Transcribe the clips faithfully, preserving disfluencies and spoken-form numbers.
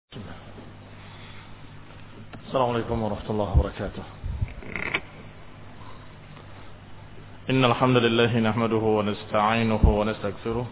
السلام عليكم ورحمة الله وبركاته. إن الحمد لله نحمده ونستعينه ونستغفره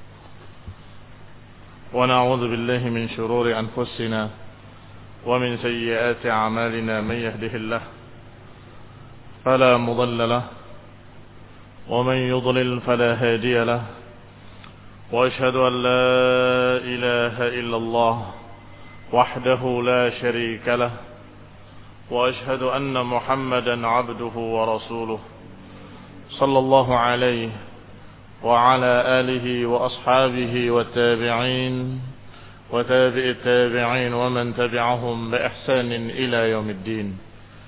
ونعوذ بالله من شرور أنفسنا ومن سيئات أعمالنا. من يهده الله فلا مضل له ومن يضلل فلا هادي له، وأشهد أن لا إله إلا الله وحده لا شريك له، وأشهد أن محمدا عبده ورسوله صلى الله عليه وعلى آله وأصحابه والتابعين وتابع التابعين ومن تبعهم بإحسان إلى يوم الدين.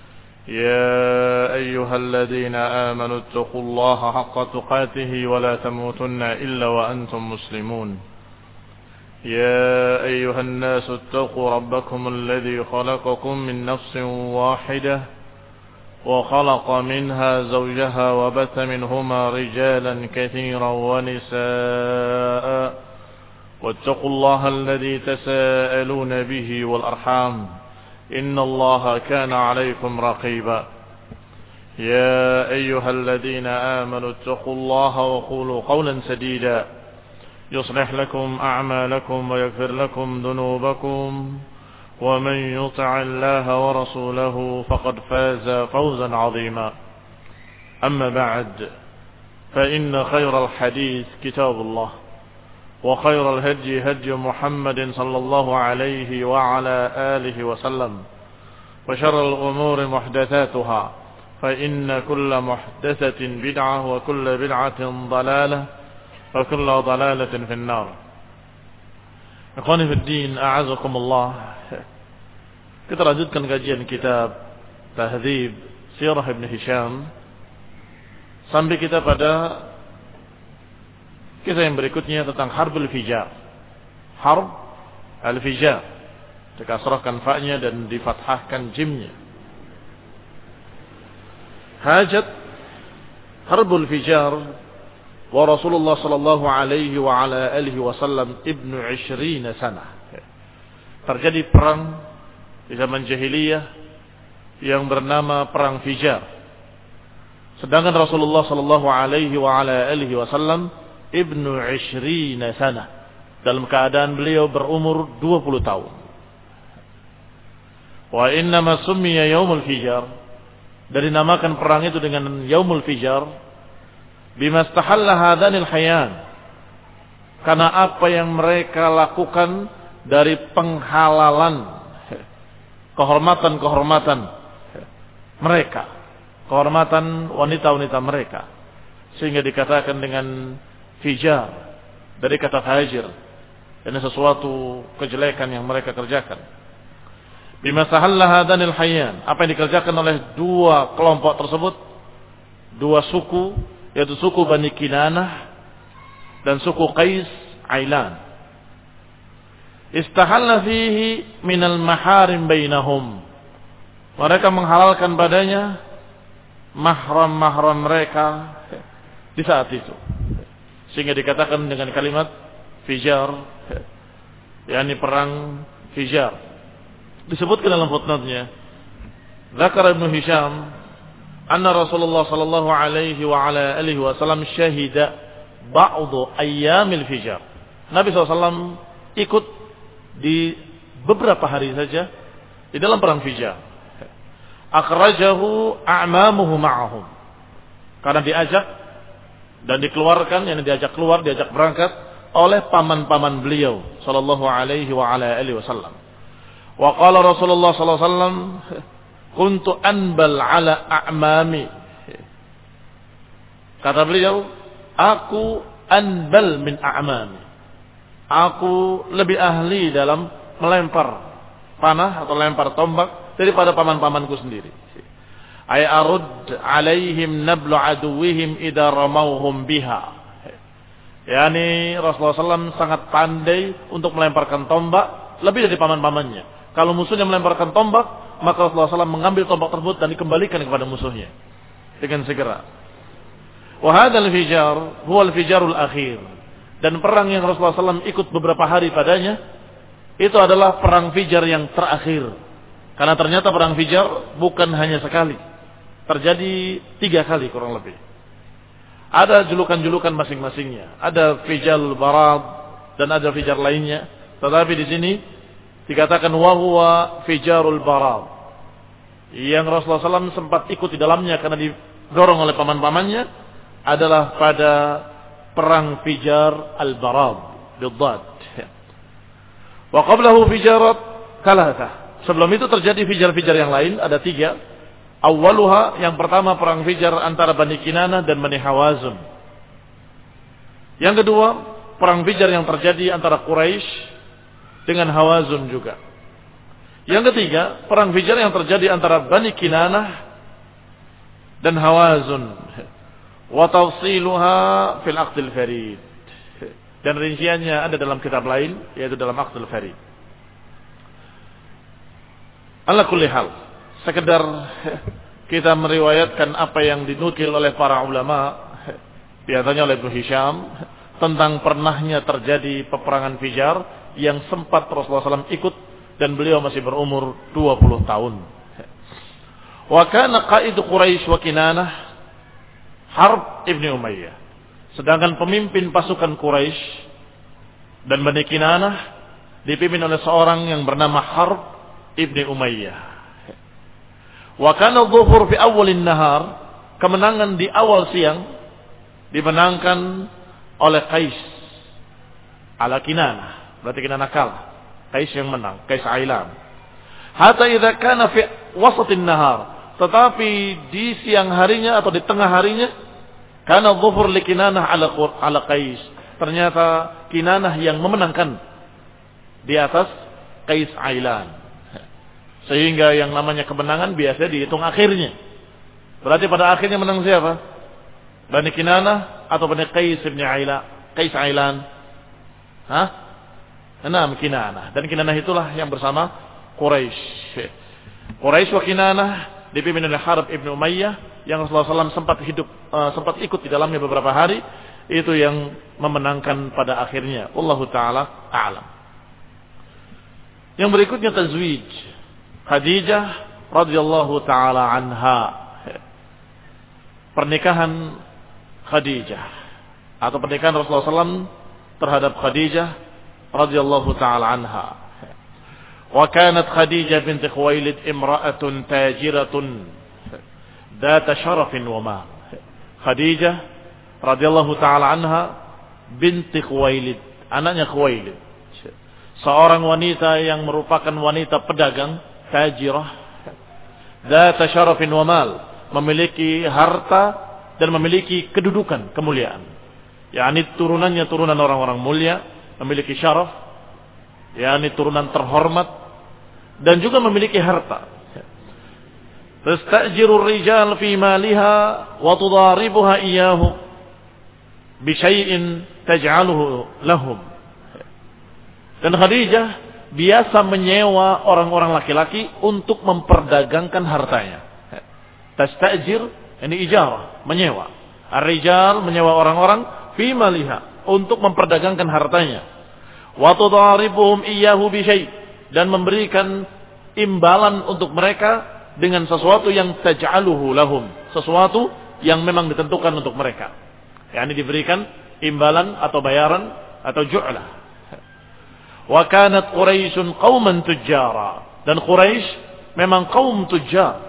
يا أيها الذين آمنوا اتقوا الله حق تقاته ولا تموتن إلا وأنتم مسلمون. يا أيها الناس اتقوا ربكم الذي خلقكم من نفس واحدة وخلق منها زوجها وبث منهما رجالا كثيرا ونساء، واتقوا الله الذي تساءلون به والأرحام إن الله كان عليكم رقيبا. يا أيها الذين آمنوا اتقوا الله وقولوا قولا سديدا يصلح لكم أعمالكم ويغفر لكم ذنوبكم، ومن يطع الله ورسوله فقد فاز فوزا عظيما. أما بعد، فإن خير الحديث كتاب الله، وخير الهدي هدي محمد صلى الله عليه وعلى آله وسلم، وشر الأمور محدثاتها، فإن كل محدثة بدعة وكل بدعة ضلالة وكل ضلالة في النار. Ikhwani fi din, a'azakumullah. Kita lanjutkan kajian kitab Tahdzib Sirah Ibn Hisham sampai kita pada kisah yang berikutnya tentang Harbul Fijar. Harb al-Fijar, dikasrahkan fa-nya dan difathahkan jimnya. Hajat Harbul Fijar wa Rasulullah sallallahu alaihi wa ala alihi wasallam ibnu ishrina sana. Terjadi perang di zaman jahiliyah yang bernama perang Fijar. Sedangkan Rasulullah sallallahu alaihi wa ala alihi wasallam ibnu ishrina sana, dalam keadaan beliau berumur dua puluh tahun. Wa innama summiya yaumul fijar, dan dinamakan perang itu dengan yaumul fijar bima istahalla hadanil hayan, karena apa yang mereka lakukan dari penghalalan kehormatan-kehormatan mereka, kehormatan wanita-wanita mereka, sehingga dikatakan dengan fijar dari kata fajir. Ini sesuatu kejelekan yang mereka kerjakan. Bima istahalla hadanil hayan, apa yang dikerjakan oleh dua kelompok tersebut, dua suku, yaitu suku Bani Kinanah dan suku Qais Ailan. Istahalla fihi minal maharim bainahum, mereka menghalalkan padanya mahram-mahram mereka di saat itu, sehingga dikatakan dengan kalimat fijar, yakni perang Fijar. Disebutkan dalam footnote-nya, Zakar Ibn Hisham anna Rasulullah sallallahu alaihi wa ala alihi wasallam syahida ba'du ayyamil fijar. Nabi sallallahu alaihi wasallam ikut di beberapa hari saja di dalam perang Fijar. Akhrajahu a'mamuhu ma'ahum, karena diajak dan dikeluarkan, yang diajak keluar, diajak berangkat oleh paman-paman beliau sallallahu alaihi wa ala alihi wasallam. Wa qala Rasulullah sallallahu alaihi wasallam, kuntu anbal ala a'mami. Kata beliau, aku anbal min a'mami, aku lebih ahli dalam melempar panah atau lempar tombak daripada paman-pamanku sendiri. Ay arud alaihim nablu aduwihim idza ramauhum biha. Yani Rasulullah sallallahu alaihi wasallam sangat pandai untuk melemparkan tombak, lebih dari paman-pamannya. Kalau musuhnya melemparkan tombak, maka Rasulullah sallallahu alaihi wasallam mengambil tombak tersebut dan dikembalikan kepada musuhnya dengan segera. Wa hadzal fijar huwa al-fijarul akhir, dan perang yang Rasulullah sallallahu alaihi wasallam ikut beberapa hari padanya itu adalah perang Fijar yang terakhir. Karena ternyata perang Fijar bukan hanya sekali. Terjadi tiga kali kurang lebih. Ada julukan-julukan masing-masingnya. Ada Fijarul Barad dan ada Fijar lainnya. Tetapi di sini dikatakan wahwa Fijarul Barad. Yang Rasulullah shallallahu alaihi wasallam sempat ikut di dalamnya karena didorong oleh paman-pamannya adalah pada perang Fijar Al-Barad. Bidad. Wa qablahu Fijarat Kalatah. Sebelum itu terjadi Fijar-Fijar yang lain. Ada tiga. Awaluha, yang pertama perang Fijar antara Bani Kinanah dan Bani Hawazun. Yang kedua, perang Fijar yang terjadi antara Quraisy dengan Hawazun juga. Yang ketiga, perang Fijar yang terjadi antara Bani Kinanah dan Hawazun. Wa tafsiluha fil Aqdil Farid. Dan rinciannya ada dalam kitab lain, yaitu dalam Aqdil Farid. Ala kulli hal, sekedar kita meriwayatkan apa yang dinukil oleh para ulama, biasanya oleh Ibnu Hisham, tentang pernahnya terjadi peperangan Fijar yang sempat Rasulullah shallallahu alaihi wasallam ikut dan beliau masih berumur dua puluh tahun. Wa kana qaid Quraisy wa Kinanah Harb ibn Umayyah. Sedangkan pemimpin pasukan Quraisy dan Bani Kinanah dipimpin oleh seorang yang bernama Harb ibn Umayyah. Wa kana dhuhur fi awalin nahar, kemenangan di awal siang dimenangkan oleh Qais ala Kinanah. Berarti Kinanah kalah. Qais yang menang, Qais Ailan. Hatta idza kana fi wasatin nahar, tetapi di siang harinya atau di tengah harinya kana dhuhur li Kinanah ala ala Qais. Ternyata Kinanah yang memenangkan di atas Qais Ailan. Sehingga yang namanya kemenangan biasanya dihitung akhirnya. Berarti pada akhirnya menang siapa? Bani Kinanah atau Bani Qais bin Ailan? Qais Ailan. Hah? Enam Kinanah. Dan Kinanah itulah yang bersama Quraisy. Quraisy wa Kinanah dipimpin oleh Harb ibn Umayyah yang Rasulullah shallallahu alaihi wasallam sempat hidup, uh, sempat ikut di dalamnya beberapa hari. Itu yang memenangkan pada akhirnya. Wallahu taala a'lam. Yang berikutnya tazwij. Khadijah radhiyallahu taala anha. Pernikahan Khadijah atau pernikahan Rasulullah shallallahu alaihi wasallam terhadap Khadijah radhiyallahu taala anha. Wa kanat Khadijah binti Khuwailid imra'atun tajiratun dhat syarafin wa ma. Khadijah radhiyallahu taala anha binti Khuwailid, anaknya Khuwailid. Seorang wanita yang merupakan wanita pedagang, tajirah, dzat syarafin wa mal, memiliki harta dan memiliki kedudukan, kemuliaan. yakni turunannya turunan orang-orang mulia, memiliki syaraf, yakni turunan terhormat dan juga memiliki harta. Tastajiru ar-rijal fi maliha wa tudaribuha iyyahu bi syai'in taj'aluhu lahum. Dan Khadijah biasa menyewa orang-orang laki-laki untuk memperdagangkan hartanya. Tastajir, ini ijarah, menyewa. Ar-rijal menyewa orang-orang fi maliha untuk memperdagangkan hartanya. Wa tudaribuhum iyyahu bi syai', dan memberikan imbalan untuk mereka dengan sesuatu yang taj'aluhu lahum, sesuatu yang memang ditentukan untuk mereka. yakni diberikan imbalan atau bayaran atau ju'lah. Wa kanat Quraisyun qauman tujjara, dan Quraisy memang kaum tujjar,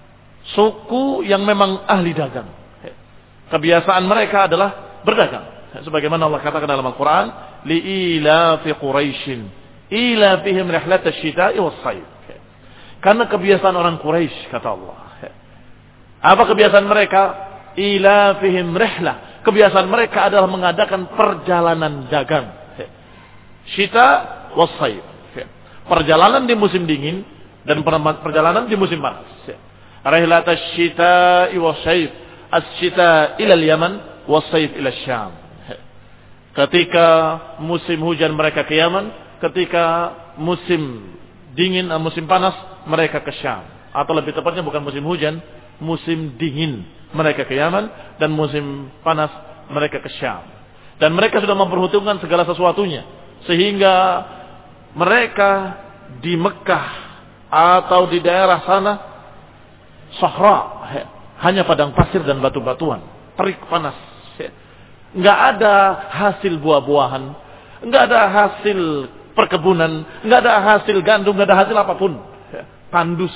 suku yang memang ahli dagang. Kebiasaan mereka adalah berdagang. Sebagaimana Allah katakan dalam Al-Quran, li'ilafi Quraisyin ilafihim rihlatash shita'i was-sayf. Karena kebiasaan orang Quraisy, kata Allah. Apa kebiasaan mereka? Ilafihim rihlah. Kebiasaan mereka adalah mengadakan perjalanan dagang. Syita was-sayf. Perjalanan di musim dingin dan perjalanan di musim panas. Rihlatash shita'i was-sayf. As-syita ila al-Yaman was-sayf ila Syam. Ketika musim hujan mereka ke Yaman, ketika musim dingin, musim panas mereka ke Syam. Atau lebih tepatnya bukan musim hujan, musim dingin mereka ke Yaman, dan musim panas mereka ke Syam. Dan mereka sudah memperhitungkan segala sesuatunya, sehingga mereka di Mekah atau di daerah sana sahra, hanya padang pasir dan batu-batuan, terik panas. Enggak ada hasil buah-buahan, enggak ada hasil perkebunan, enggak ada hasil gandum, enggak ada hasil apapun. Tandus.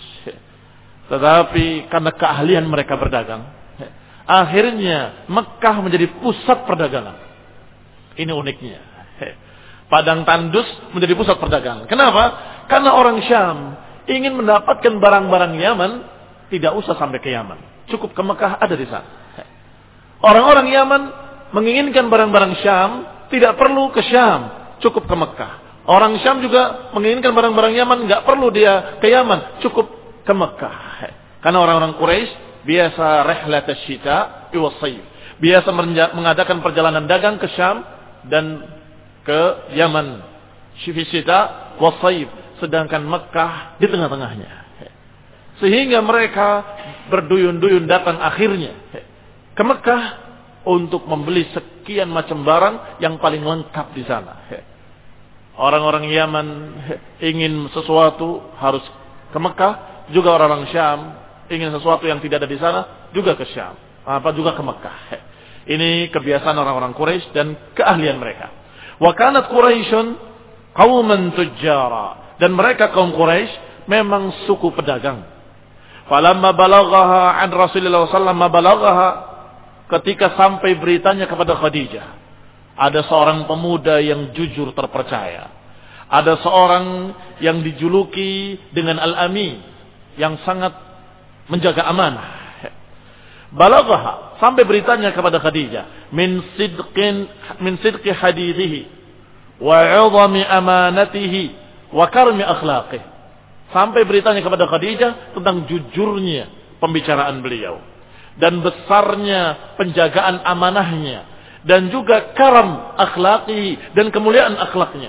Tetapi karena keahlian mereka berdagang, akhirnya Mekah menjadi pusat perdagangan. Ini uniknya. Padang tandus menjadi pusat perdagangan. Kenapa? Karena orang Syam ingin mendapatkan barang-barang Yaman, tidak usah sampai ke Yaman. Cukup ke Mekah, ada di sana. Orang-orang Yaman menginginkan barang-barang Syam, tidak perlu ke Syam, cukup ke Mekah. Orang Syam juga menginginkan barang-barang Yaman, nggak perlu dia ke Yaman, cukup ke Mekah. Karena orang-orang Quraisy biasa rihlat asy-syita wa shayf, biasa mengadakan perjalanan dagang ke Syam dan ke Yaman, syita wa shayf, sedangkan Mekah di tengah-tengahnya. Sehingga mereka berduyun-duyun datang akhirnya ke Mekah untuk membeli sekian macam barang yang paling lengkap di sana. Orang-orang Yaman ingin sesuatu harus ke Mekah, juga orang-orang Syam ingin sesuatu yang tidak ada di sana juga ke Syam, apa juga ke Mekah. Ini kebiasaan orang-orang Quraisy dan keahlian mereka. Wa kanat Quraisyun qauman tujjara, dan mereka kaum Quraisy memang suku pedagang. Falamma balaghaha an Rasulullah sallallahu alaihi wasallam balaghaha, ketika sampai beritanya kepada Khadijah, ada seorang pemuda yang jujur terpercaya, ada seorang yang dijuluki dengan Al-Amin, yang sangat menjaga amanah. Balaghaha, sampai beritanya kepada Khadijah, min sidqin min sidqi hadithihi wa 'idhami amanatihi wa karmi akhlaqihi. Sampai beritanya kepada Khadijah tentang jujurnya pembicaraan beliau dan besarnya penjagaan amanahnya dan juga karam akhlaqi dan kemuliaan akhlaknya.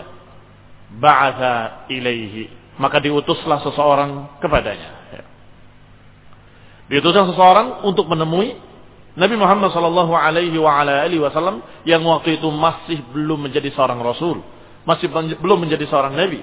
Ba'atha ilaihi, maka diutuslah seseorang kepadanya. Diutuslah seseorang untuk menemui Nabi Muhammad sallallahu alaihi wa ala alihi wasallam yang waktu itu masih belum menjadi seorang rasul, masih belum menjadi seorang nabi.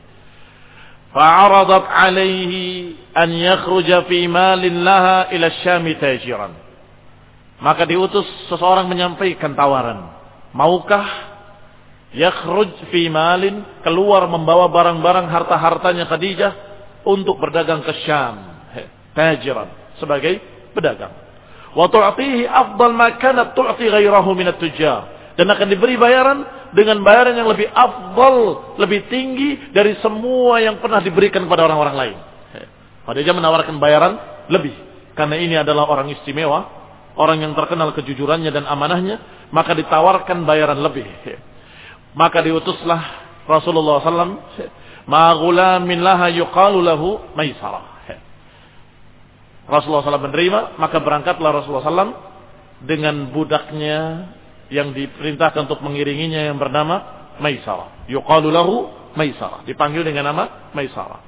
Fa'aradat alaihi an yakhruja fi malin laha ila Syam tajiran. Maka diutus seseorang menyampaikan tawaran. Maukah yakhruj fi malin, keluar membawa barang-barang harta-hartanya Khadijah untuk berdagang ke Syam, tajiran, sebagai pedagang. Wa tu'tihi afdal ma kanat tu'ti ghairahu min at-tujjar, dan akan diberi bayaran dengan bayaran yang lebih afdal, lebih tinggi dari semua yang pernah diberikan kepada orang-orang lain. Khadijah menawarkan bayaran lebih karena ini adalah orang istimewa, orang yang terkenal kejujurannya dan amanahnya, maka ditawarkan bayaran lebih. Maka diutuslah Rasulullah sallallahu alaihi wasallam ma ghulamin laha yuqalu lahu Maisarah. Rasulullah sallallahu alaihi wasallam menerima, maka berangkatlah Rasulullah sallallahu alaihi wasallam dengan budaknya yang diperintahkan untuk mengiringinya yang bernama Maisarah. Yuqalu lahu Maisarah, dipanggil dengan nama Maisarah.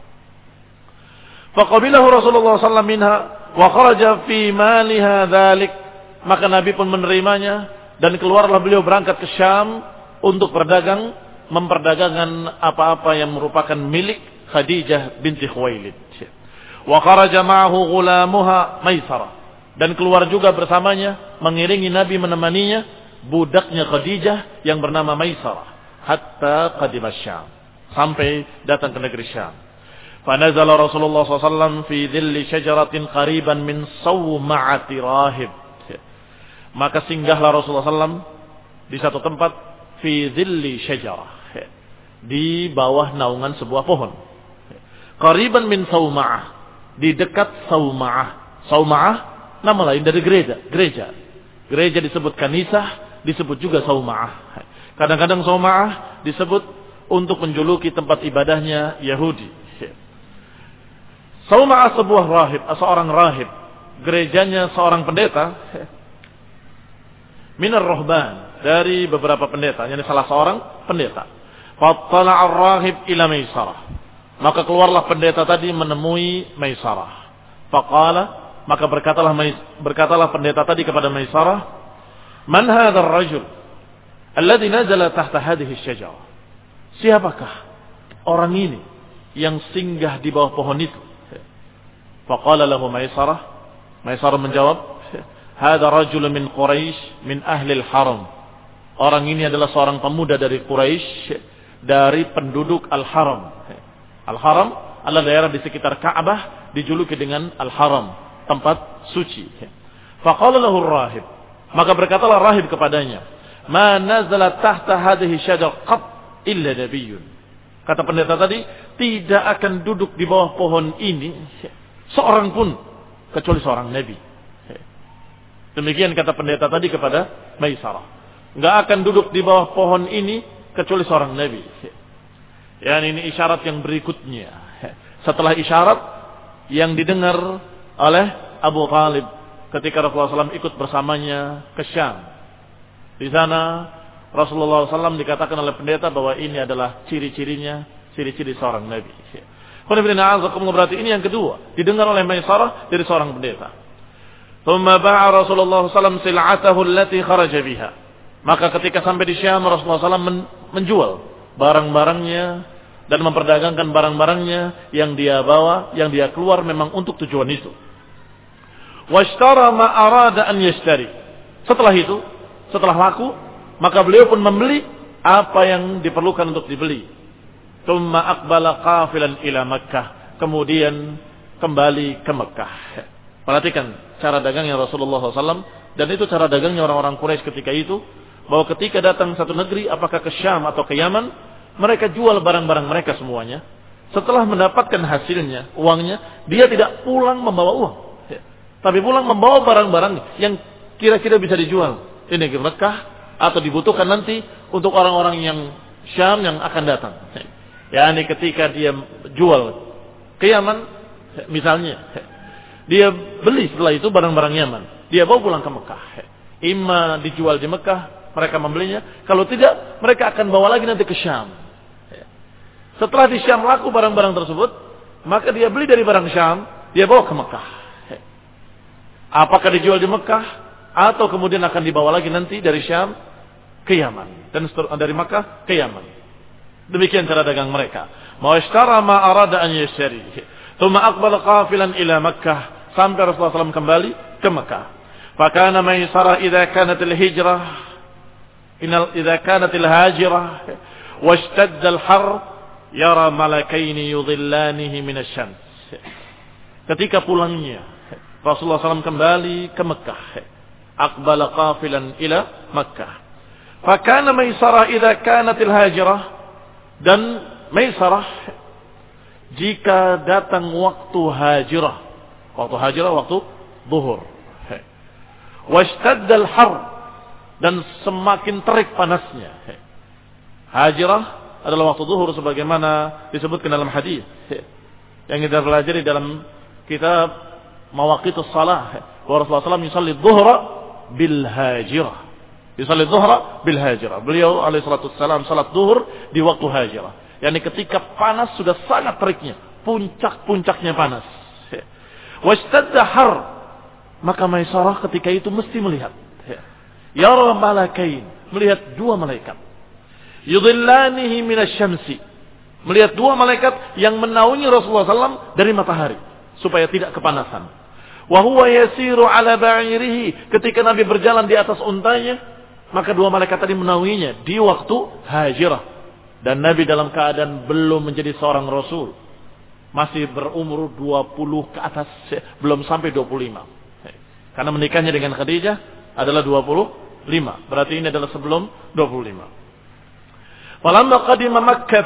Faqabilahu Rasulullah sallallahu alaihi wasallam minha wa kharaja fi maliha dzalik, maka Nabi pun menerimanya dan keluarlah beliau berangkat ke Syam untuk berdagang, memperdagangkan apa-apa yang merupakan milik Khadijah binti Khuwailid. Wa kharaja ma'ahu ghulamuha Maisarah, dan keluar juga bersamanya mengiringi Nabi menemaninya budaknya Khadijah yang bernama Maisarah, hatta qadima Syam, sampai datang ke negeri Syam. Fa nazala Rasulullah sallallahu alaihi wasallam fi dhilli syajaratin qariban min sawma'ati rahib. Maka singgahlah Rasulullah sallallahu alaihi wasallam di satu tempat, fi dhilli syajarah, di bawah naungan sebuah pohon. Qariban min sawma'ah, di dekat Sawma'ah. Sawma'ah nama lain dari gereja. Gereja. Gereja disebut kanisah, disebut juga Sawma'ah. Kadang-kadang Sawma'ah disebut untuk menjuluki tempat ibadahnya Yahudi. Sawma'ah sebuah rahib, seorang rahib. Gerejanya seorang pendeta. Minar rohban, dari beberapa pendeta. Yang salah seorang pendeta. Fattala'a ar-rahib ila Maisarah. Maka keluarlah pendeta tadi menemui Maisarah. Faqala, maka berkatalah berkatalah pendeta tadi kepada Maisarah, "Man hadzal rajul alladhi nazala tahta hadhihi asy-syajarah?" Siapakah orang ini yang singgah di bawah pohon itu? Faqala lahu Maisarah. Maisarah menjawab, "Hada rajulun min Quraisy min ahli al-haram." Orang ini adalah seorang pemuda dari Quraisy, dari penduduk Al-Haram. Al-Haram adalah daerah di sekitar Ka'bah, dijuluki dengan Al-Haram, tempat suci. Faqala lahu ar-rahib. Maka berkatalah rahib kepadanya, "Ma nazala tahta hadhihi syajar qat illa nabiyyun." Kata pendeta tadi, tidak akan duduk di bawah pohon ini seorang pun kecuali seorang nabi. Demikian kata pendeta tadi kepada Maisarah. Enggak akan duduk di bawah pohon ini kecuali seorang nabi. Ya, ini isyarat yang berikutnya. Setelah isyarat yang didengar oleh Abu Talib ketika Rasulullah shallallahu alaihi wasallam ikut bersamanya ke Syam. Di sana Rasulullah shallallahu alaihi wasallam dikatakan oleh pendeta bahwa ini adalah ciri-cirinya, ciri-ciri seorang nabi. Berarti ini yang kedua didengar oleh Maisarah dari seorang pendeta. Thumma ba'a Rasulullah shallallahu alaihi wasallam sil'atahu allati kharaja biha. Maka ketika sampai di Syam, Rasulullah shallallahu alaihi wasallam menjual barang-barangnya dan memperdagangkan barang-barangnya yang dia bawa, yang dia keluar memang untuk tujuan itu. Washtara ma arada an yashtari. Setelah itu, setelah laku, maka beliau pun membeli apa yang diperlukan untuk dibeli. Tsumma aqbala qafilan ila Makkah. Kemudian kembali ke Mekah. Perhatikan cara dagangnya Rasulullah shallallahu alaihi wasallam, dan itu cara dagangnya orang-orang Quraisy ketika itu. Bahwa ketika datang satu negeri, apakah ke Syam atau ke Yaman, mereka jual barang-barang mereka semuanya. Setelah mendapatkan hasilnya, uangnya, dia tidak pulang membawa uang. Tapi pulang membawa barang-barang yang kira-kira bisa dijual. Ini ke Mekah atau dibutuhkan nanti untuk orang-orang yang Syam yang akan datang. Ya, ini ketika dia jual ke Yaman, misalnya, dia beli setelah itu barang-barang Yaman. Dia bawa pulang ke Mekah. Imma dijual di Mekah, mereka membelinya. Kalau tidak, mereka akan bawa lagi nanti ke Syam. Setelah di Syam laku barang-barang tersebut, maka dia beli dari barang Syam, dia bawa ke Mekah. Apakah dijual di Mekah, atau kemudian akan dibawa lagi nanti dari Syam ke Yaman. Dan dari Mekah ke Yaman. Demikian cara dagang mereka. Ma'ashtara ma arada an yashtari. Tsumma aqbala qafilan ila Makkah. Sampai Rasulullah shallallahu alaihi wasallam kembali ke Mekah. Fakana Maisarah idza kanat al-hijrah inal idza kanat al-hajirah washtadda al-har yara malakaini yudhillanihi min asy-syams. Ketika pulangnya Rasulullah shallallahu alaihi wasallam kembali ke Mekah, aqbala qafilan ila Makkah. Fakana Maisarah idza kanat al-hajirah, dan Maisarah jika datang waktu hajirah, waktu hajirah waktu zuhur, washtadda al-har, dan semakin terik panasnya. Hajirah adalah waktu zuhur sebagaimana disebutkan dalam hadis yang kita pelajari dalam kitab Mawaqitus Shalah. Wa Rasulullah shallallahu alaihi wasallam yusalli dhuhra bil hajirah. Yusalli dhuhra bil hajirah. Beliau alaihi salatu wassalam salat zuhur di waktu hajirah. yakni ketika panas sudah sangat teriknya, puncak-puncaknya panas. Washtadda har, maka Maisarah ketika itu mesti melihat. Yara malakain, melihat dua malaikat. Yudhillanihi minasyamsi, melihat dua malaikat yang menaungi Rasulullah shallallahu alaihi wasallam dari matahari supaya tidak kepanasan. Wa huwa yasiru ala ba'irihi, ketika Nabi berjalan di atas untanya, maka dua malaikat tadi menaunginya di waktu hajirah. Dan Nabi dalam keadaan belum menjadi seorang Rasul, masih berumur dua puluh ke atas, belum sampai dua puluh lima. Karena menikahnya dengan Khadijah adalah dua puluh lima. Berarti ini adalah sebelum dua puluh lima. Falamma qadima Makkah,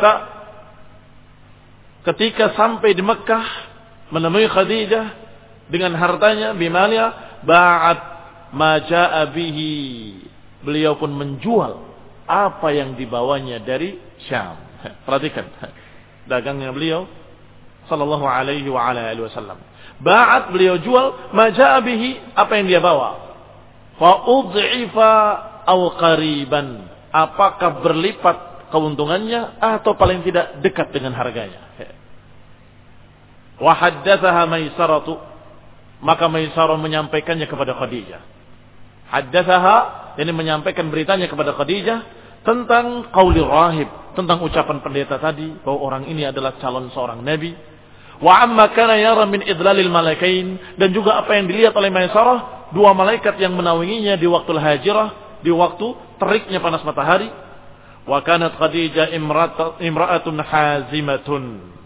ketika sampai di Mekkah menemui Khadijah dengan hartanya, bimaliha, ba'at ma jaa bihi. Beliau pun menjual apa yang dibawanya dari Syam. Perhatikan dagangnya beliau sallallahu alaihi wa ala alihi wasallam. Ba'at, beliau jual ma jaa bihi, apa yang dia bawa. Fa udhifa aw qariban, apakah berlipat keuntungannya atau paling tidak dekat dengan harganya. Wa haddatsaha Maisaratu, maka Maisarah menyampaikannya kepada Khadijah. Haddatsaha, ini menyampaikan beritanya kepada Khadijah, tentang qauli rahib, tentang ucapan pendeta tadi bahwa orang ini adalah calon seorang nabi. Wa amma kana yara min idlalil malaikain, dan juga apa yang dilihat oleh Maisarah, dua malaikat yang menaunginya di waktu hajirah, di waktu teriknya panas matahari. Wa kanat Khadijah imra'atun hazimatun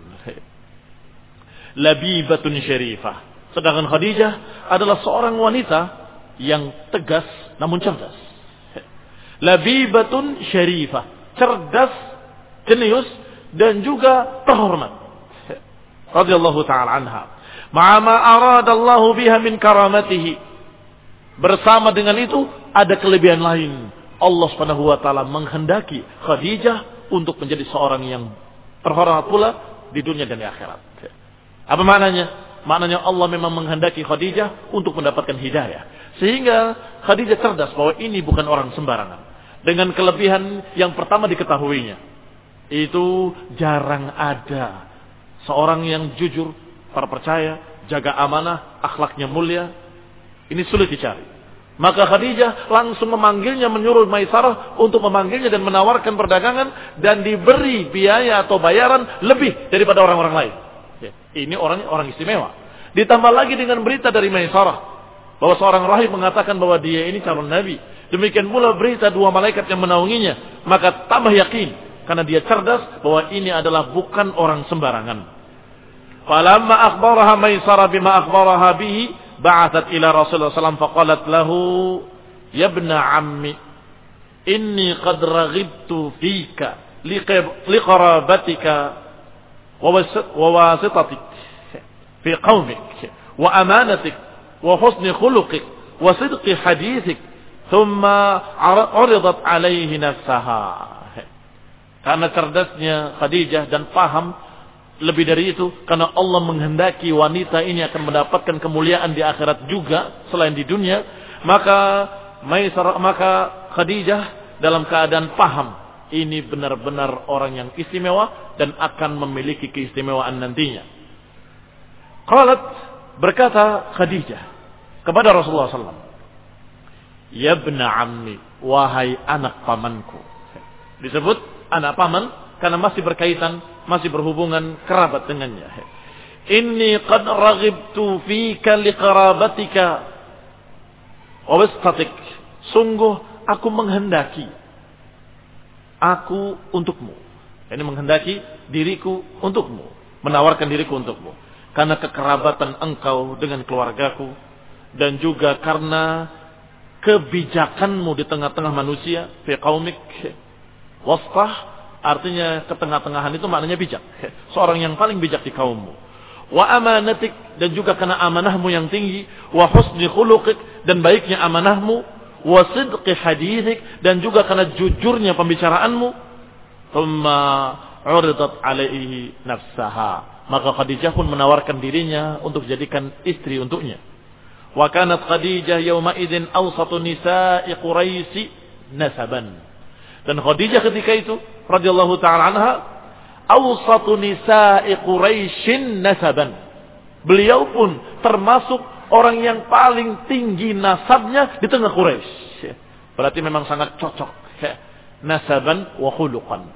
labibatun syarifah. Sedangkan Khadijah adalah seorang wanita yang tegas namun cerdas. Labibatun syarifah, cerdas, jenius, dan juga terhormat. Radhiyallahu ta'ala anha. Ma'ama aradallahu biha min karamatihi. Bersama dengan itu ada kelebihan lain. Allah Subhanahu wa taala menghendaki Khadijah untuk menjadi seorang yang terhormat pula di dunia dan di akhirat. Apa maknanya? Maknanya Allah memang menghendaki Khadijah untuk mendapatkan hidayah. Sehingga Khadijah cerdas bahwa ini bukan orang sembarangan. Dengan kelebihan yang pertama diketahuinya, itu jarang ada seorang yang jujur, terpercaya, jaga amanah, akhlaknya mulia. Ini sulit dicari. Maka Khadijah langsung memanggilnya, menyuruh Maisarah untuk memanggilnya dan menawarkan perdagangan dan diberi biaya atau bayaran lebih daripada orang-orang lain. Ya, ini orang orang istimewa. Ditambah lagi dengan berita dari Maisarah bahwa seorang rahib mengatakan bahwa dia ini calon nabi. Demikian pula berita dua malaikat yang menaunginya. Maka tambah yakin karena dia cerdas bahwa ini adalah bukan orang sembarangan. Falamma akhbaraha Maisarah bima akhbaraha bihi, ba'athat ila Rasulullah sallallahu alaihi wasallam faqalat lahu, ya ibna ammi, inni qad raghibtu fika liqarabatika wa wasitatik fi qaumik wa amanatik wa husni khuluqik wa sidqi hadithik, thumma uridat alaihi nafsaha. Karena cerdasnya Khadijah dan paham lebih dari itu, karena Allah menghendaki wanita ini akan mendapatkan kemuliaan di akhirat juga selain di dunia, maka Maisarah, maka Khadijah dalam keadaan paham ini benar-benar orang yang istimewa dan akan memiliki keistimewaan nantinya. Qalat, berkata Khadijah kepada Rasulullah sallallahu alaihi wasallam, ya ibna ammi, wahai anak pamanku. Disebut anak paman karena masih berkaitan, masih berhubungan kerabat dengannya. Inni qad raghibtu fika liqarabatika wa wastatik. Sungguh aku menghendaki aku untukmu. Ini menghendaki diriku untukmu, menawarkan diriku untukmu karena kekerabatan engkau dengan keluargaku dan juga karena kebijakanmu di tengah-tengah manusia. Fi qaumik wastah, artinya ketengah-tengahan itu maknanya bijak. Seorang yang paling bijak di kaummu. Wa amanatik, dan juga karena amanahmu yang tinggi. Wa husni khuluqik, dan baiknya amanahmu. Wa sidqi hadithik, dan juga karena jujurnya pembicaraanmu. Thumma uridat alaihi nafsaha. Maka Khadijah pun menawarkan dirinya untuk jadikan istri untuknya. Wa kanat Khadijah yawma idzin awsatu nisa'i Quraisy nasaban. Dan Khadijah ketika itu radhiyallahu ta'ala anha awsatu nisa'i Quraisyin nasaban. Beliau pun termasuk orang yang paling tinggi nasabnya di tengah Quraisy. Berarti memang sangat cocok. Nasaban wa khuluqan.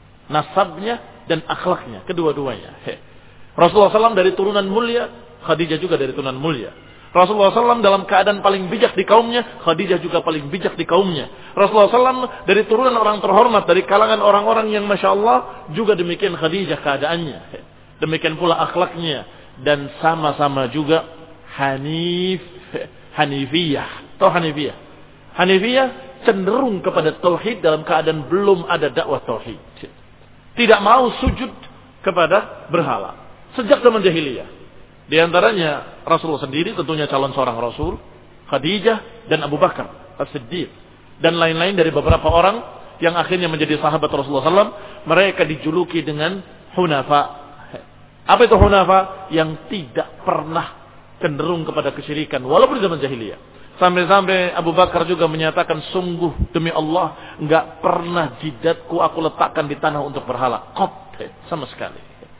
Nasabnya dan akhlaknya, kedua-duanya. Rasulullah sallallahu alaihi wasallam dari turunan mulia, Khadijah juga dari turunan mulia. Rasulullah sallallahu alaihi wasallam dalam keadaan paling bijak di kaumnya, Khadijah juga paling bijak di kaumnya. Rasulullah sallallahu alaihi wasallam dari turunan orang terhormat, dari kalangan orang-orang yang Masya Allah, juga demikian Khadijah keadaannya. Demikian pula akhlaknya. Dan sama-sama juga Hanif, Hanifiyah. Tahu Hanifiyah? Hanifiyah cenderung kepada tauhid dalam keadaan belum ada dakwah tauhid. Tidak mau sujud kepada berhala. Sejak zaman jahiliyah. Di antaranya Rasulullah sendiri, tentunya calon seorang Rasul, Khadijah dan Abu Bakar As-Siddiq, dan lain-lain dari beberapa orang yang akhirnya menjadi sahabat Rasulullah sallallahu alaihi wasallam. Mereka dijuluki dengan Hunafa. Apa itu Hunafa? Yang tidak pernah cenderung kepada kesyirikan walaupun di zaman jahiliyah. Sampai-sampai Abu Bakar juga menyatakan, sungguh demi Allah, enggak pernah jidatku aku letakkan di tanah untuk berhala. Qat, sama sekali.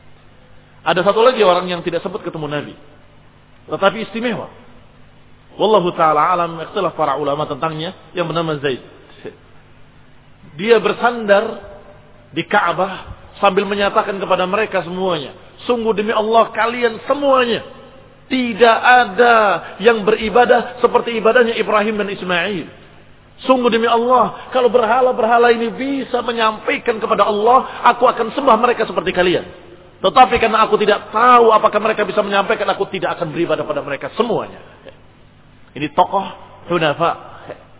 Ada satu lagi orang yang tidak sempat ketemu Nabi, tetapi istimewa. Wallahu ta'ala alam, ikhtilaf para ulama tentangnya, yang bernama Zaid. Dia bersandar di Ka'bah sambil menyatakan kepada mereka semuanya, sungguh demi Allah kalian semuanya tidak ada yang beribadah seperti ibadahnya Ibrahim dan Ismail. Sungguh demi Allah, kalau berhala-berhala ini bisa menyampaikan kepada Allah, aku akan sembah mereka seperti kalian. Tetapi karena aku tidak tahu apakah mereka bisa menyampaikan, aku tidak akan beribadah pada mereka semuanya. Ini tokoh hunafa.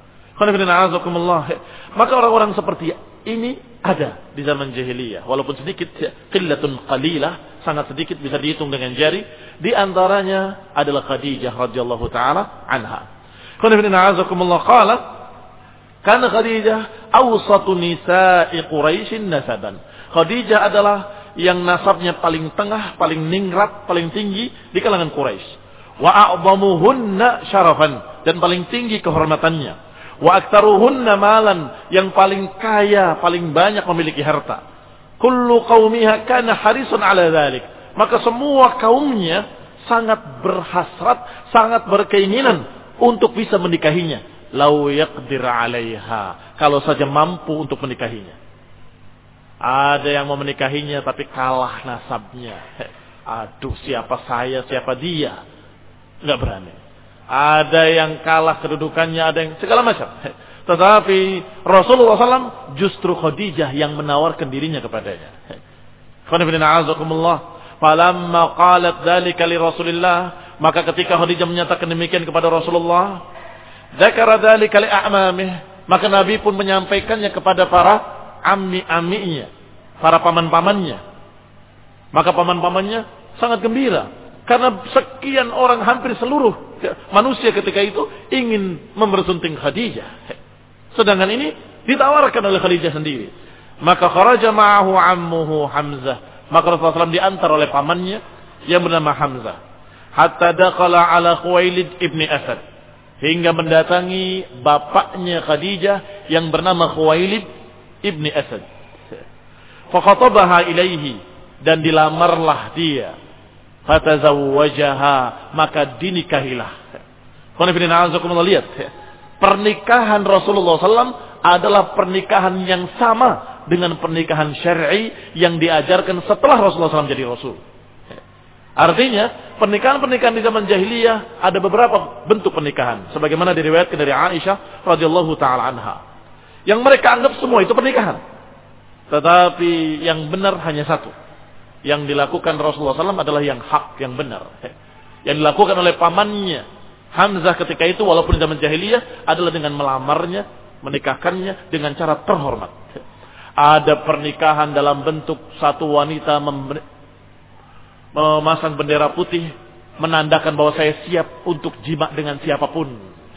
Maka orang-orang seperti ini ada di zaman jahiliyah, walaupun sedikit, qillatun qalilah, sangat sedikit, bisa dihitung dengan jari. Di antaranya adalah Khadijah radhiyallahu taala anha. Qala karena Khadijah awsatu nisa'i Quraisy nasaban. Khadijah adalah yang nasabnya paling tengah, paling ningrat, paling tinggi di kalangan Quraisy. Wa a'dhamuhunna syarafan, dan paling tinggi kehormatannya. Wa aktsaruhunna malan, yang paling kaya, paling banyak memiliki harta. Kullu qaumiha kana harisun ala dzalik. Maka semua kaumnya sangat berhasrat, sangat berkeinginan untuk bisa menikahinya. Lau yaqdir 'alaiha, kalau saja mampu untuk menikahinya. Ada yang mau menikahinya tapi kalah nasabnya. Aduh, siapa saya, siapa dia? Enggak berani. Ada yang kalah kedudukannya, ada yang segala macam. Tetapi Rasulullah shallallahu alaihi wasallam justru Khadijah yang menawarkan dirinya kepadanya. Falamma qalat dzalika li Rasulillah, maka ketika Khadijah menyatakan demikian kepada Rasulullah, dzakara dzalika li a'mamih, maka Nabi pun menyampaikannya kepada para ammi-amminya, para paman-pamannya. Maka paman-pamannya sangat gembira karena sekian orang, hampir seluruh manusia ketika itu ingin mempersunting Khadijah. Sedangkan ini ditawarkan oleh Khadijah sendiri. Maka kharaja ma'ahu ammuhu Hamzah. Maka Rasulullah shallallahu alaihi wasallam diantar oleh pamannya yang bernama Hamzah. Hatta daqala ala Khuwailid ibni Asad. Hingga mendatangi bapaknya Khadijah yang bernama Khuwailid ibni Asad. Fakhatabaha ilaihi, dan dilamarlah dia. Fatazawwajaha, maka dinikahilah. Lihat, pernikahan Rasulullah shallallahu alaihi wasallam adalah pernikahan yang sama dengan pernikahan syar'i yang diajarkan setelah Rasulullah shallallahu alaihi wasallam jadi Rasul. Artinya, pernikahan-pernikahan di zaman jahiliyah ada beberapa bentuk pernikahan, sebagaimana diriwayatkan dari Aisyah radhiyallahu taala anha. Yang mereka anggap semua itu pernikahan. Tetapi yang benar hanya satu. Yang dilakukan Rasulullah shallallahu alaihi wasallam adalah yang hak, yang benar. Yang dilakukan oleh pamannya Hamzah ketika itu, walaupun di zaman jahiliyah, adalah dengan melamarnya, menikahkannya dengan cara terhormat. Ada pernikahan dalam bentuk satu wanita memasang bendera putih, menandakan bahwa saya siap untuk jima dengan siapapun.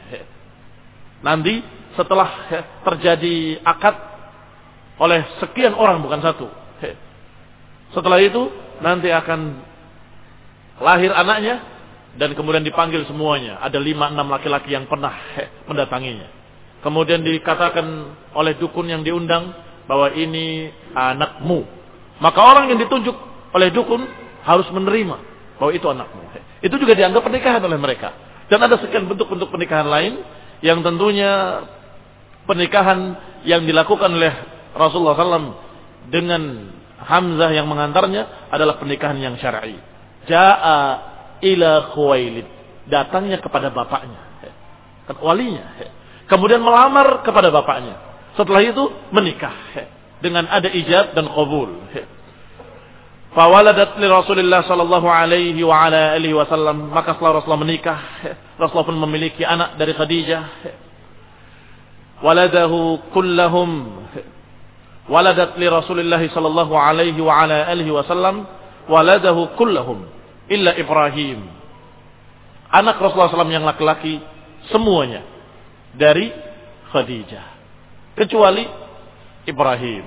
Nanti setelah terjadi akad oleh sekian orang, bukan satu. Setelah itu nanti akan lahir anaknya dan kemudian dipanggil semuanya. Ada lima enam laki-laki yang pernah mendatanginya. Kemudian dikatakan oleh dukun yang diundang bahwa ini anakmu. Maka orang yang ditunjuk oleh dukun harus menerima bahwa itu anakmu. Itu juga dianggap pernikahan oleh mereka. Dan ada sekian bentuk-bentuk pernikahan lain yang tentunya pernikahan yang dilakukan oleh Rasulullah shallallahu alaihi wasallam dengan Hamzah yang mengantarnya adalah pernikahan yang syar'i. Ja'a ila Khuwailid, datangnya kepada bapaknya, walinya. Kemudian melamar kepada bapaknya. Setelah itu menikah dengan ada ijab dan qabul. Fawaladat li Rasulillah sallallahu alaihi wa ala alihi wasallam, maka setelah Rasulullah menikah, Rasulullah pun memiliki anak dari Khadijah. Waladahu kullahum. Waladat li Rasulillah sallallahu alaihi wa ala alihi wasallam waladahu kullahum illa Ibrahim. Anak Rasulullah shallallahu alaihi wasallam yang laki-laki semuanya dari Khadijah, kecuali Ibrahim.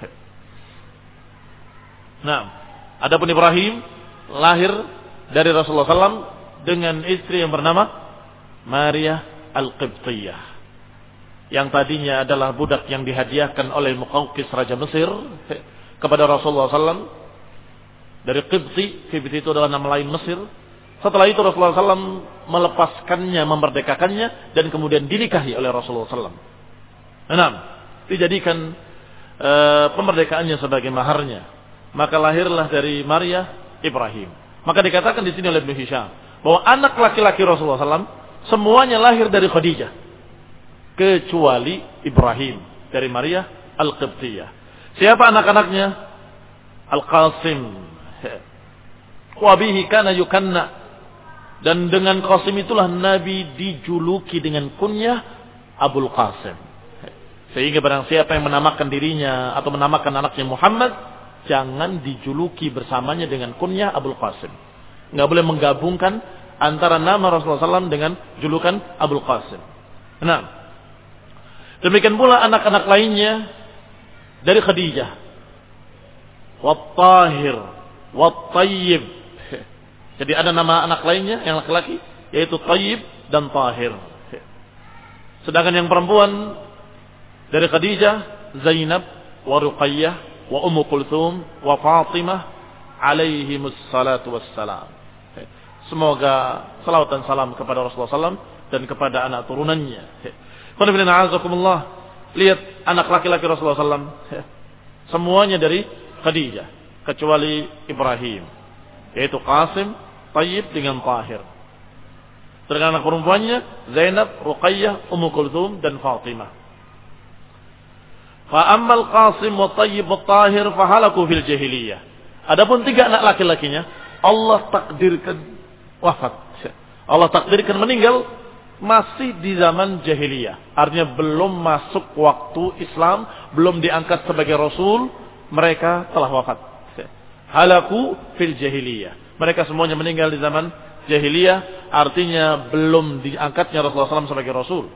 Nah, adapun Ibrahim lahir dari Rasulullah shallallahu alaihi wasallam dengan istri yang bernama Maria Al-Qibtiyah, yang tadinya adalah budak yang dihadiahkan oleh Muqawqis Raja Mesir kepada Rasulullah shallallahu alaihi wasallam dari Qibti. Qibti itu adalah nama lain Mesir. Setelah itu Rasulullah shallallahu alaihi wasallam melepaskannya, memerdekakannya, dan kemudian dinikahi oleh Rasulullah shallallahu alaihi wasallam. Enam. dijadikan e, pemerdekaannya sebagai maharnya. Maka lahirlah dari Maria Ibrahim. Maka dikatakan di sini oleh Ibnu Hisham bahwa anak laki-laki Rasulullah shallallahu alaihi wasallam semuanya lahir dari Khadijah kecuali Ibrahim dari Maria Al-Qibtiyah. Siapa anak-anaknya? Al-Qasim. Wa bihi kana yukanna. Dan dengan Qasim itulah Nabi dijuluki dengan kunyah Abul Qasim. Sehingga barang siapa yang menamakan dirinya atau menamakan anaknya Muhammad, jangan dijuluki bersamanya dengan kunyah Abul Qasim. Enggak boleh menggabungkan antara nama Rasulullah shallallahu alaihi wasallam dengan julukan Abul Qasim. Nah, demikian pula anak-anak lainnya dari Khadijah. Wat-Tahir, Wat-Tayyib. Jadi ada nama anak lainnya yang laki-laki yaitu Tayyib dan Tahir. Sedangkan yang perempuan dari Khadijah, Zainab wa Ruqayyah wa Ummu Kulthum wa Fatimah alaihimus salatu wassalam. Semoga salawat dan salam kepada Rasulullah shallallahu alaihi wasallam dan kepada anak turunannya. Lihat anak laki-laki Rasulullah shallallahu alaihi wasallam semuanya dari Khadijah kecuali Ibrahim, yaitu Qasim, Tayyib dengan Tahir. Sedangkan anak perempuannya Zainab, Ruqayyah, Ummu Kulthum dan Fatimah. Fa ammal Qasim wa Tayyib wa Tahir fahalaku fil jahiliyah. Adapun tiga anak laki-lakinya Allah takdirkan wafat. Allah takdirkan meninggal masih di zaman jahiliyah. Artinya belum masuk waktu Islam, belum diangkat sebagai rasul, mereka telah wafat. Halaku fil jahiliyah. Mereka semuanya meninggal di zaman jahiliyah, artinya belum diangkatnya Rasulullah shallallahu alaihi wasallam sebagai rasul.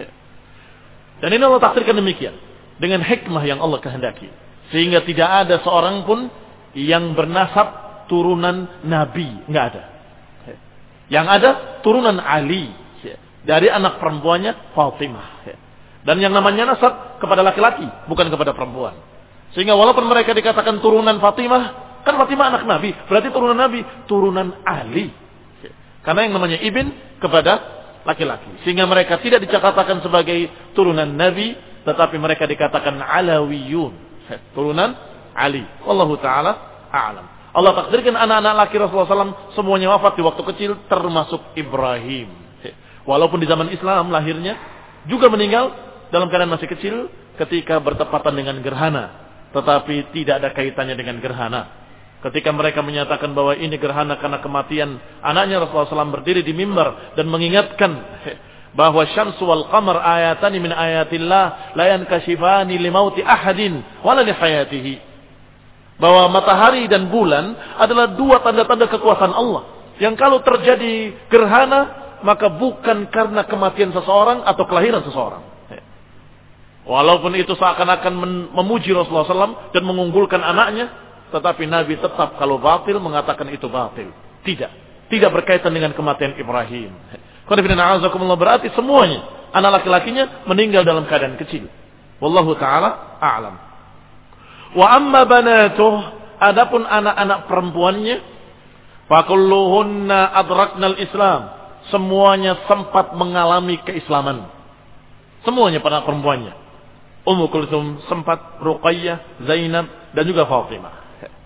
Dan ini Allah takdirkan demikian dengan hikmah yang Allah kehendaki, sehingga tidak ada seorang pun yang bernasab turunan Nabi, enggak ada. Yang ada turunan Ali dari anak perempuannya Fatimah. Dan yang namanya nasab kepada laki-laki, bukan kepada perempuan. Sehingga walaupun mereka dikatakan turunan Fatimah, kan Fatimah anak Nabi, berarti turunan Nabi, turunan Ali. Karena yang namanya ibn kepada laki-laki. Sehingga mereka tidak dikatakan sebagai turunan Nabi, tetapi mereka dikatakan Alawiyun, turunan Ali. Wallahu ta'ala a'lam. Allah takdirkan anak-anak laki Rasulullah shallallahu alaihi wasallam semuanya wafat di waktu kecil, termasuk Ibrahim. Walaupun di zaman Islam lahirnya juga meninggal dalam keadaan masih kecil ketika bertepatan dengan gerhana, tetapi tidak ada kaitannya dengan gerhana. Ketika mereka menyatakan bahwa ini gerhana karena kematian anaknya, Rasulullah shallallahu alaihi wasallam berdiri di mimbar dan mengingatkan bahwa syamsu wal qamar ayatani min ayatillah la yankashifani limauti ahadin wala li hayatihi. Bahwa matahari dan bulan adalah dua tanda-tanda kekuasaan Allah yang kalau terjadi gerhana maka bukan karena kematian seseorang atau kelahiran seseorang. Walaupun itu seakan-akan memuji Rasulullah shallallahu alaihi wasallam dan mengunggulkan anaknya, tetapi Nabi tetap kalau batil mengatakan itu batil. Tidak. Tidak berkaitan dengan kematian Ibrahim. Berarti semuanya anak laki-lakinya meninggal dalam keadaan kecil. Wallahu ta'ala a'lam. Wa amma banatuh, adapun anak-anak perempuannya, fakulluhunna adraknal Islam, semuanya sempat mengalami keislaman. Semuanya anak perempuannya. Ummu Kulthum sempat, Ruqayyah, Zainab dan juga Fatimah.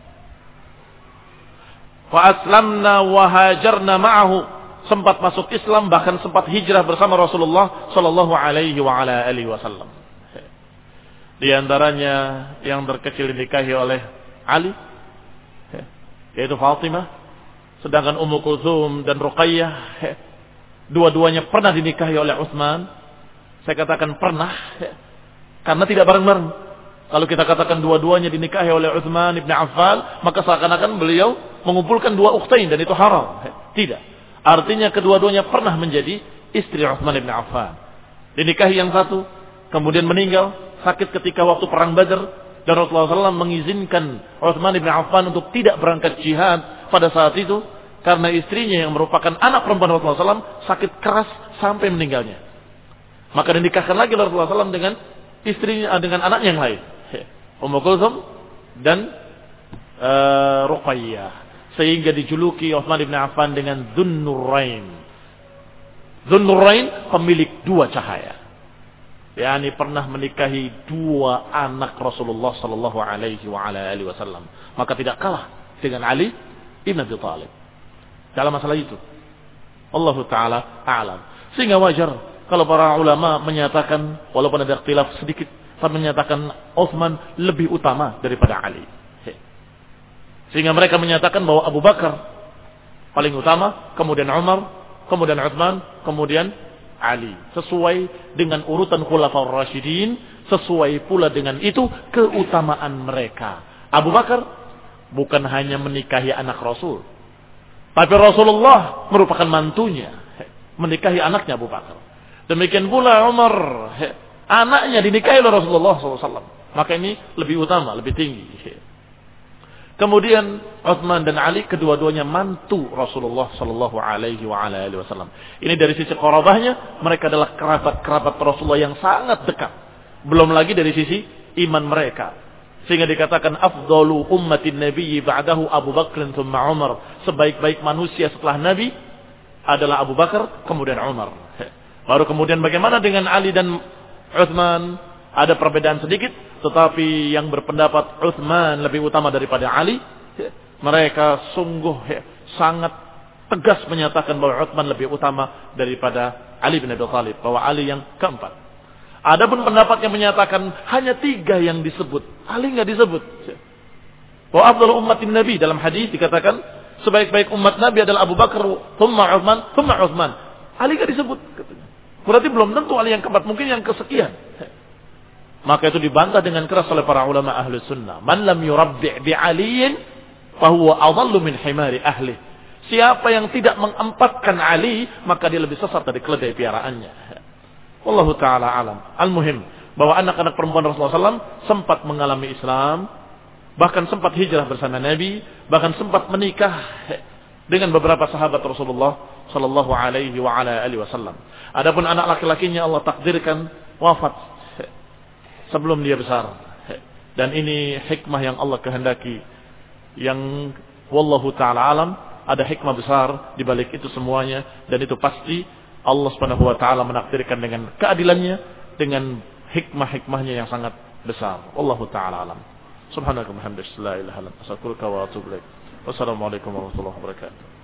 Fa aslamna wa hajarna ma'ahu, sempat masuk Islam, bahkan sempat hijrah bersama Rasulullah sallallahu alaihi wa ala alihi wasallam. Di antaranya yang terkecil dinikahi oleh Ali, yaitu Fatimah. Sedangkan Ummu Kulthum dan Ruqayyah, dua-duanya pernah dinikahi oleh Utsman. Saya katakan pernah, karena tidak bareng-bareng. Kalau kita katakan dua-duanya dinikahi oleh Utsman ibn Affan, maka seakan-akan beliau mengumpulkan dua ukhtain dan itu haram. Tidak. Artinya kedua-duanya pernah menjadi istri Utsman ibn Affan. Dinikahi yang satu, kemudian meninggal sakit ketika waktu perang Badar, dan Rasulullah shallallahu alaihi wasallam mengizinkan Utsman ibn Affan untuk tidak berangkat jihad pada saat itu karena istrinya yang merupakan anak perempuan Rasulullah shallallahu alaihi wasallam sakit keras sampai meninggalnya. Maka dinikahkan lagi Rasulullah shallallahu alaihi wasallam dengan istrinya, dengan anaknya yang lain, Ummu Kulthum dan uh, Ruqayyah, sehingga dijuluki Utsman ibn Affan dengan Dzunnurain. Dzunnurain, pemilik dua cahaya. yakni pernah menikahi dua anak Rasulullah sallallahu alaihi wa ala alihi wasallam, maka tidak kalah dengan Ali ibn Abi Thalib dalam masalah itu. Allah taala a'lam. Sehingga wajar kalau para ulama menyatakan, walaupun ada ikhtilaf sedikit, tapi menyatakan Utsman lebih utama daripada Ali. Sehingga mereka menyatakan bahwa Abu Bakar paling utama, kemudian Umar, kemudian Utsman, kemudian Ali. Sesuai dengan urutan Khulafaur Rasyidin, sesuai pula dengan itu keutamaan mereka. Abu Bakar bukan hanya menikahi anak Rasul, tapi Rasulullah merupakan mantunya, menikahi anaknya Abu Bakar. Demikian pula Umar, anaknya dinikahi oleh Rasulullah shallallahu alaihi wasallam. Maka ini lebih utama, lebih tinggi. Kemudian Utsman dan Ali kedua-duanya mantu Rasulullah sallallahu alaihi wasallam. Ini dari sisi qarabahnya, mereka adalah kerabat-kerabat Rasulullah yang sangat dekat. Belum lagi dari sisi iman mereka. Sehingga dikatakan afdalu ummatin nabiyyi ba'dahu Abu Bakr thumma Umar. Sebaik-baik manusia setelah Nabi adalah Abu Bakar, kemudian Umar. Baru kemudian bagaimana dengan Ali dan Utsman? Ada perbedaan sedikit, tetapi yang berpendapat Utsman lebih utama daripada Ali, mereka sungguh sangat tegas menyatakan bahwa Utsman lebih utama daripada Ali bin Abi Thalib, bahwa Ali yang keempat. Adapun pendapat yang menyatakan hanya tiga yang disebut, Ali nggak disebut. Bahwa afdal ummatin Nabi, dalam hadis dikatakan sebaik-baik umat Nabi adalah Abu Bakar, thumma Utsman, thumma Utsman. Ali nggak disebut. Berarti belum tentu Ali yang keempat, mungkin yang kesekian. Maka itu dibantah dengan keras oleh para ulama ahli sunnah. Man lam yurabbi' bi aliyin fahuwa adallu min himari ahli. Siapa yang tidak mengempatkan Ali, maka dia lebih sesat dari keledai piaraannya. Wallahu ta'ala alam. Al-muhim, bahwa anak-anak perempuan Rasulullah shallallahu alaihi wasallam sempat mengalami Islam, bahkan sempat hijrah bersama Nabi, bahkan sempat menikah dengan beberapa sahabat Rasulullah sallallahu alaihi wa ala alihi wasallam. Adapun anak laki-lakinya Allah takdirkan wafat sebelum dia besar. Dan ini hikmah yang Allah kehendaki, yang wallahu ta'ala alam, ada hikmah besar di balik itu semuanya, dan itu pasti Allah Subhanahu wa taala menakdirkan dengan keadilannya, dengan hikmah-hikmahnya yang sangat besar. Wallahu ta'ala alam. Subhanaka wa bihamdika la ilaha illa anta astaghfiruka wa atubu ilaik. Wassalamualaikum warahmatullahi wabarakatuh.